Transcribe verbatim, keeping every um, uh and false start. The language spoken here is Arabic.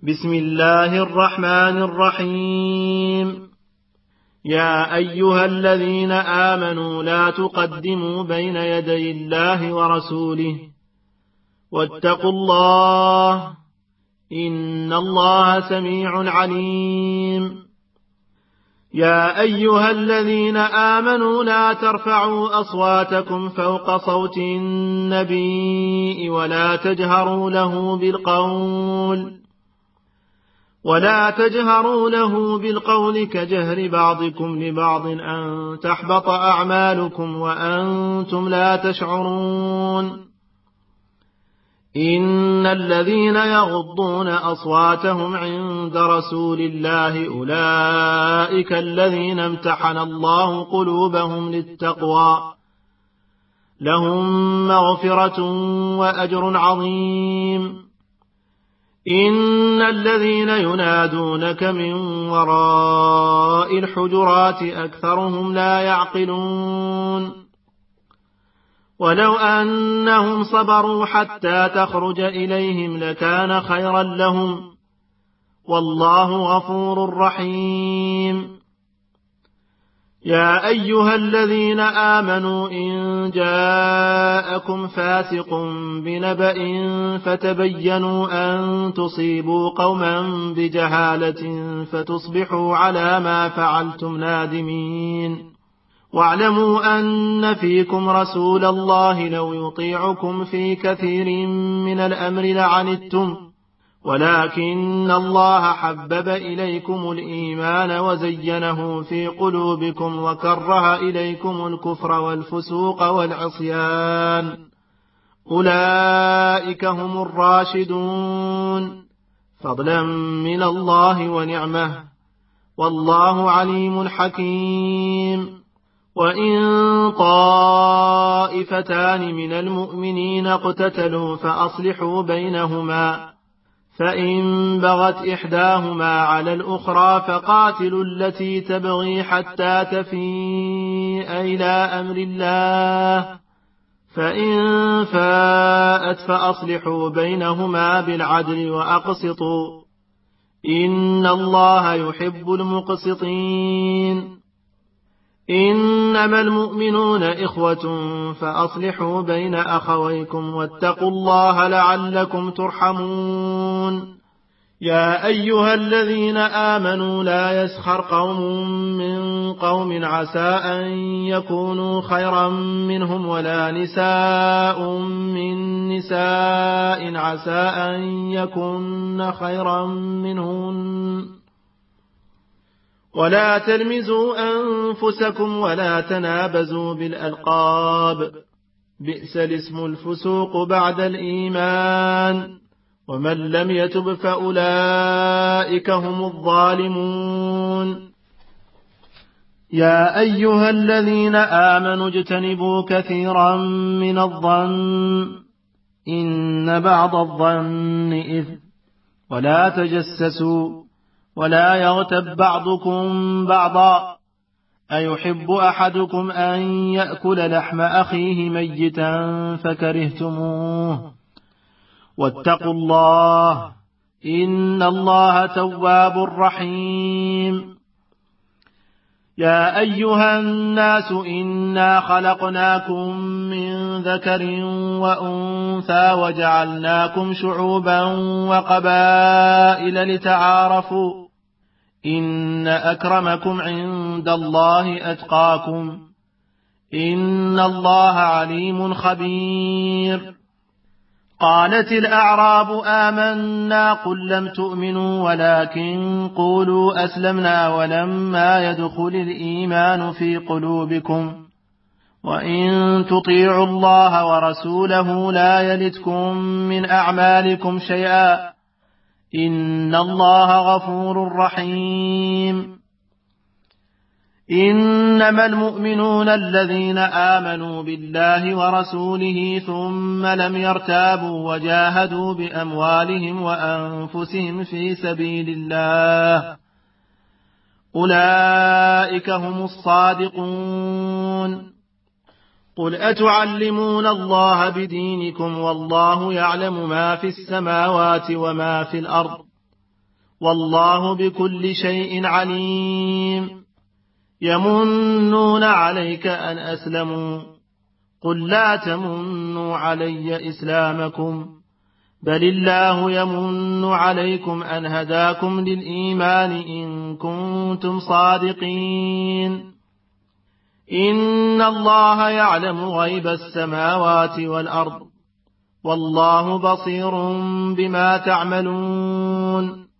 بسم الله الرحمن الرحيم. يا أيها الذين آمنوا لا تقدموا بين يدي الله ورسوله واتقوا الله إن الله سميع عليم. يا أيها الذين آمنوا لا ترفعوا أصواتكم فوق صوت النبي ولا تجهروا له بالقول ولا تجهروا له بالقول كجهر بعضكم لبعض أن تحبط أعمالكم وأنتم لا تشعرون. إن الذين يغضون أصواتهم عند رسول الله أولئك الذين امتحن الله قلوبهم للتقوى لهم مغفرة وأجر عظيم. إن الذين ينادونك من وراء الحجرات أكثرهم لا يعقلون. ولو أنهم صبروا حتى تخرج إليهم لكان خيرا لهم والله غفور رحيم. يا أيها الذين آمنوا إن جاءكم فاسق بنبأ فتبينوا أن تصيبوا قوما بجهالة فتصبحوا على ما فعلتم نادمين. واعلموا أن فيكم رسول الله لو يطيعكم في كثير من الأمر لعنتم ولكن الله حبب إليكم الإيمان وزينه في قلوبكم وكره إليكم الكفر والفسوق والعصيان أولئك هم الراشدون فضلا من الله ونعمه والله عليم حكيم. وإن طائفتان من المؤمنين اقتتلوا فأصلحوا بينهما فإن بغت إحداهما على الأخرى فقاتلوا التي تبغي حتى تفيء إلى أمر الله فإن فاءت فأصلحوا بينهما بالعدل وأقسطوا إن الله يحب المقسطين. إنما المؤمنون إخوة فأصلحوا بين أخويكم واتقوا الله لعلكم ترحمون. يا أيها الذين آمنوا لا يسخر قوم من قوم عسى أن يكونوا خيرا منهم ولا نساء من نساء عسى أن يكون خيرا منهن ولا تلمزوا أنفسكم ولا تنابزوا بالألقاب بئس الاسم الفسوق بعد الإيمان ومن لم يتب فأولئك هم الظالمون. يا أيها الذين آمنوا اجتنبوا كثيرا من الظن إن بعض الظن إثم ولا تجسسوا ولا يغتب بعضكم بعضا أيحب أحدكم أن يأكل لحم أخيه ميتا فكرهتموه واتقوا الله إن الله تواب رحيم. يا أيها الناس إنا خلقناكم من ذكر وأنثى وجعلناكم شعوبا وقبائل لتعارفوا إن أكرمكم عند الله أتقاكم إن الله عليم خبير. قالت الأعراب آمنا قل لم تؤمنوا ولكن قولوا أسلمنا ولما يدخل الإيمان في قلوبكم وإن تطيعوا الله ورسوله لا يلتكم من أعمالكم شيئا إن الله غفور رحيم. إنما المؤمنون الذين آمنوا بالله ورسوله ثم لم يرتابوا وجاهدوا بأموالهم وأنفسهم في سبيل الله أولئك هم الصادقون. قل أتعلمون الله بدينكم والله يعلم ما في السماوات وما في الأرض والله بكل شيء عليم. يمنون عليك أن أسلموا قل لا تمنوا علي إسلامكم بل الله يمن عليكم أن هداكم للإيمان إن كنتم صادقين. إن الله يعلم غيب السماوات والأرض والله بصير بما تعملون.